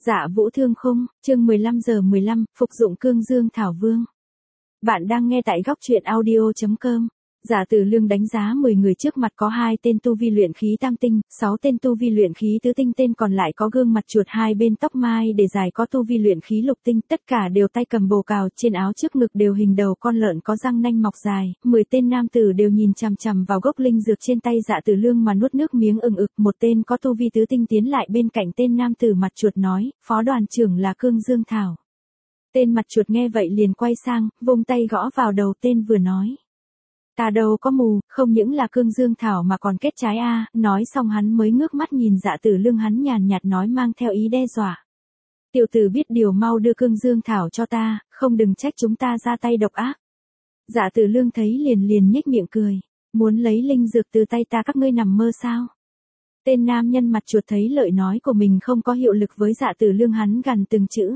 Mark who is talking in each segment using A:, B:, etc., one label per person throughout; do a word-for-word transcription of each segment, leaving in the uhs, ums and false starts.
A: Dạ Vũ Thương Khung, chương mười lăm giờ mười lăm, phục dụng Cương Dương Thảo Vương. Bạn đang nghe tại góc truyện audio chấm com. Giả Tử Lương đánh giá mười người trước mặt có hai tên tu vi luyện khí tam tinh, sáu tên tu vi luyện khí tứ tinh, tên còn lại có gương mặt chuột, hai bên tóc mai để dài có tu vi luyện khí lục tinh, tất cả đều tay cầm bồ cào, trên áo trước ngực đều hình đầu con lợn có răng nanh mọc dài. Mười tên nam tử đều nhìn chằm chằm vào gốc linh dược trên tay Dạ Tử Lương mà nuốt nước miếng ừng ực. Một tên có tu vi tứ tinh tiến lại bên cạnh tên nam tử mặt chuột nói, phó đoàn trưởng là Cương Dương Thảo. Tên mặt chuột nghe vậy liền quay sang, vung tay gõ vào đầu tên vừa nói. Ta đâu có mù, không những là Cương Dương Thảo mà còn kết trái a. Nói xong hắn mới ngước mắt nhìn Dạ Tử Lương, hắn nhàn nhạt nói mang theo ý đe dọa. Tiểu tử biết điều mau đưa Cương Dương Thảo cho ta, không đừng trách chúng ta ra tay độc ác. Dạ Tử Lương thấy liền liền nhếch miệng cười. Muốn lấy linh dược từ tay ta các ngươi nằm mơ sao? Tên nam nhân mặt chuột thấy lời nói của mình không có hiệu lực với Dạ Tử Lương, hắn gằn từng chữ.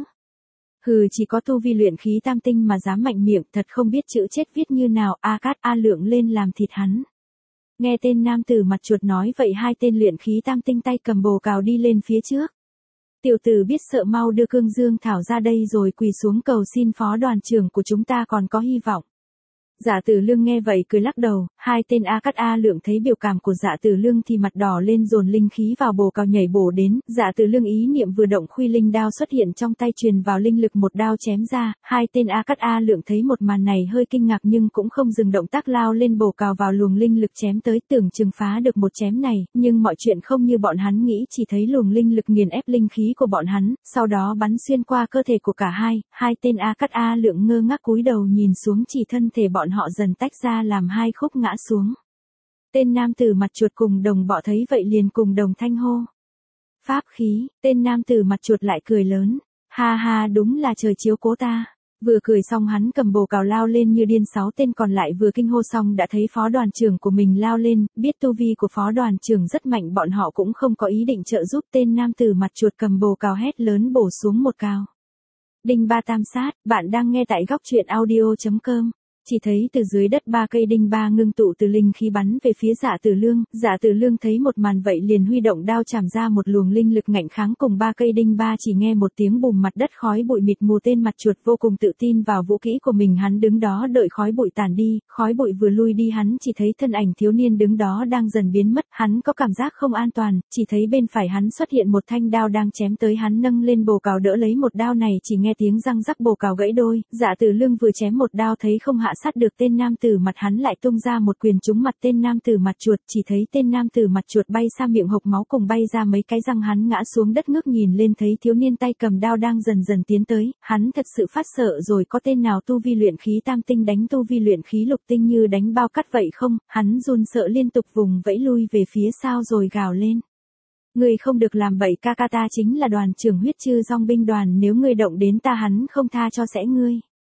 A: Hừ, chỉ có tu vi luyện khí tam tinh mà dám mạnh miệng, thật không biết chữ chết viết như nào. A Cát A Lượng lên làm thịt hắn. Nghe tên nam tử mặt chuột nói vậy, hai tên luyện khí tam tinh tay cầm bồ cào đi lên phía trước. Tiểu tử biết sợ, mau đưa Cương Dương Thảo ra đây rồi quỳ xuống cầu xin phó đoàn trưởng của chúng ta còn có hy vọng. Dạ Tử Lương nghe vậy cười lắc đầu. Hai tên A Cát A Lượng thấy biểu cảm của Dạ Tử Lương thì mặt đỏ lên, dồn linh khí vào bồ cào nhảy bổ đến. Dạ Tử Lương ý niệm vừa động, khuy linh đao xuất hiện trong tay, truyền vào linh lực, một đao chém ra. Hai tên A Cát A Lượng thấy một màn này hơi kinh ngạc nhưng cũng không dừng động tác, lao lên bồ cào vào luồng linh lực chém tới, tưởng chừng phá được một chém này, nhưng mọi chuyện không như bọn hắn nghĩ, chỉ thấy luồng linh lực nghiền ép linh khí của bọn hắn, sau đó bắn xuyên qua cơ thể của cả hai. Hai tên A Cát A Lượng ngơ ngác cúi đầu nhìn xuống, chỉ thân thể bọn họ dần tách ra làm hai khúc ngã xuống. Tên nam tử mặt chuột cùng đồng bọ thấy vậy liền cùng đồng thanh hô. Pháp khí. Tên nam tử mặt chuột lại cười lớn. Ha ha, đúng là trời chiếu cố ta. Vừa cười xong hắn cầm bồ cào lao lên như điên. Sáu tên còn lại vừa kinh hô xong đã thấy phó đoàn trưởng của mình lao lên, biết tu vi của phó đoàn trưởng rất mạnh, bọn họ cũng không có ý định trợ giúp. Tên nam tử mặt chuột cầm bồ cào hét lớn bổ xuống một cào. Đinh ba tam sát. Bạn đang nghe tại góc truyện audio chấm com. Chỉ thấy từ dưới đất ba cây đinh ba ngưng tụ từ linh khí bắn về phía Dạ Tử Lương. Dạ Tử Lương thấy một màn vậy liền huy động đao chạm ra một luồng linh lực ngạnh kháng cùng ba cây đinh ba, chỉ nghe một tiếng bùm, mặt đất khói bụi mịt mù. Tên mặt chuột vô cùng tự tin vào vũ kỹ của mình, hắn đứng đó đợi khói bụi tàn đi. Khói bụi vừa lui đi, hắn chỉ thấy thân ảnh thiếu niên đứng đó đang dần biến mất. Hắn có cảm giác không an toàn, chỉ thấy bên phải hắn xuất hiện một thanh đao đang chém tới, hắn nâng lên bồ cào đỡ lấy một đao này, chỉ nghe tiếng răng rắc, bồ cào gãy đôi. Dạ Tử Lương vừa chém một đao thấy không hạ sát được tên nam tử mặt, hắn lại tung ra một quyền trúng mặt tên nam tử mặt chuột, chỉ thấy tên nam tử mặt chuột bay xa, miệng hộc máu cùng bay ra mấy cái răng, hắn ngã xuống đất ngước nhìn lên thấy thiếu niên tay cầm đao đang dần dần tiến tới, hắn thật sự phát sợ rồi, có tên nào tu vi luyện khí tam tinh đánh tu vi luyện khí lục tinh như đánh bao cắt vậy không? Hắn run sợ liên tục vùng vẫy lui về phía sau rồi gào lên. Ngươi không được làm bậy, ca ca ta chính là đoàn trưởng huyết chư dòng binh đoàn, nếu ngươi động đến ta hắn không tha cho sẽ ngươi.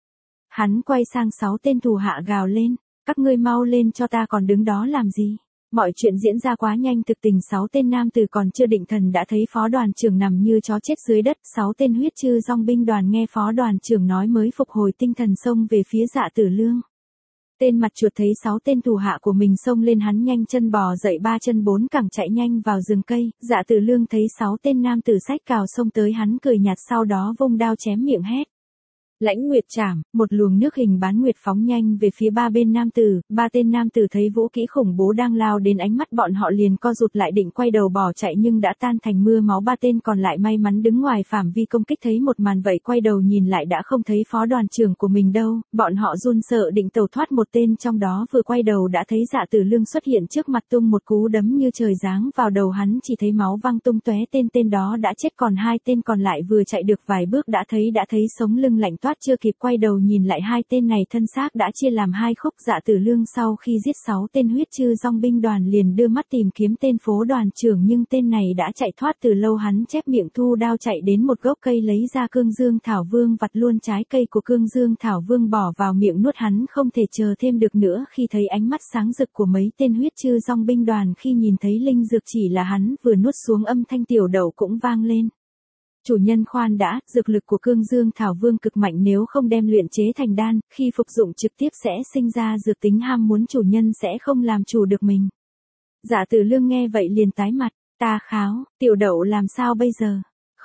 A: Hắn quay sang sáu tên thủ hạ gào lên, các ngươi mau lên cho ta, còn đứng đó làm gì? Mọi chuyện diễn ra quá nhanh, thực tình sáu tên nam tử còn chưa định thần đã thấy phó đoàn trưởng nằm như chó chết dưới đất. Sáu tên huyết chư dòng binh đoàn nghe phó đoàn trưởng nói mới phục hồi tinh thần, xông về phía Dạ Tử Lương. Tên mặt chuột thấy sáu tên thủ hạ của mình xông lên, hắn nhanh chân bò dậy, ba chân bốn cẳng chạy nhanh vào rừng cây. Dạ Tử Lương thấy sáu tên nam tử xách cào xông tới, hắn cười nhạt, sau đó vung đao chém miệng hét. Lãnh Nguyệt Trảm, một luồng nước hình bán nguyệt phóng nhanh về phía ba bên nam tử. Ba tên nam tử thấy vũ kỹ khủng bố đang lao đến, ánh mắt bọn họ liền co rụt lại, định quay đầu bỏ chạy nhưng đã tan thành mưa máu. Ba tên còn lại may mắn đứng ngoài phạm vi công kích, thấy một màn vậy quay đầu nhìn lại đã không thấy phó đoàn trưởng của mình đâu. Bọn họ run sợ định tẩu thoát, một tên trong đó vừa quay đầu đã thấy Dạ Tử Lương xuất hiện trước mặt, tung một cú đấm như trời giáng vào đầu hắn, chỉ thấy máu văng tung tóe. Tên tên đó đã chết, còn hai tên còn lại vừa chạy được vài bước đã thấy đã thấy sống lưng lạnh toát, chưa kịp quay đầu nhìn lại hai tên này thân xác đã chia làm hai khúc. Dạ Tử Lương sau khi giết sáu tên huyết chư dòng binh đoàn liền đưa mắt tìm kiếm tên phó đoàn trưởng, nhưng tên này đã chạy thoát từ lâu. Hắn chép miệng thu đao chạy đến một gốc cây lấy ra Cương Dương Thảo Vương, vặt luôn trái cây của Cương Dương Thảo Vương bỏ vào miệng nuốt, hắn không thể chờ thêm được nữa khi thấy ánh mắt sáng rực của mấy tên huyết chư dòng binh đoàn khi nhìn thấy linh dược chỉ là hắn vừa nuốt xuống, âm thanh tiểu đậu cũng vang lên. Chủ nhân khoan đã, dược lực của Cương Dương Thảo Vương cực mạnh, nếu không đem luyện chế thành đan, khi phục dụng trực tiếp sẽ sinh ra dược tính, ham muốn chủ nhân sẽ không làm chủ được mình. Dạ Tử Lương nghe vậy liền tái mặt, ta kháo, tiểu đậu làm sao bây giờ?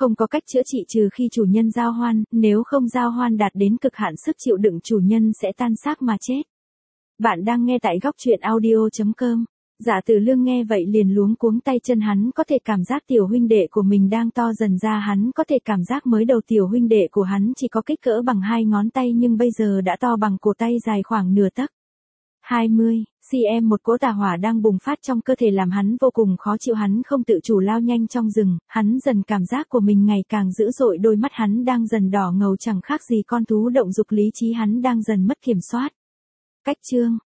A: Không có cách chữa trị trừ khi chủ nhân giao hoan, nếu không giao hoan đạt đến cực hạn sức chịu đựng chủ nhân sẽ tan xác mà chết. Bạn đang nghe tại góc truyện audio.com. Giả Tử Lương nghe vậy liền luống cuống tay chân, hắn có thể cảm giác tiểu huynh đệ của mình đang to dần ra, hắn có thể cảm giác mới đầu tiểu huynh đệ của hắn chỉ có kích cỡ bằng hai ngón tay nhưng bây giờ đã to bằng cổ tay, dài khoảng nửa tấc. hai mươi xăng, một cỗ tà hỏa đang bùng phát trong cơ thể làm hắn vô cùng khó chịu, hắn không tự chủ lao nhanh trong rừng, hắn dần cảm giác của mình ngày càng dữ dội, đôi mắt hắn đang dần đỏ ngầu chẳng khác gì con thú động dục, lý trí hắn đang dần mất kiểm soát. Cách chương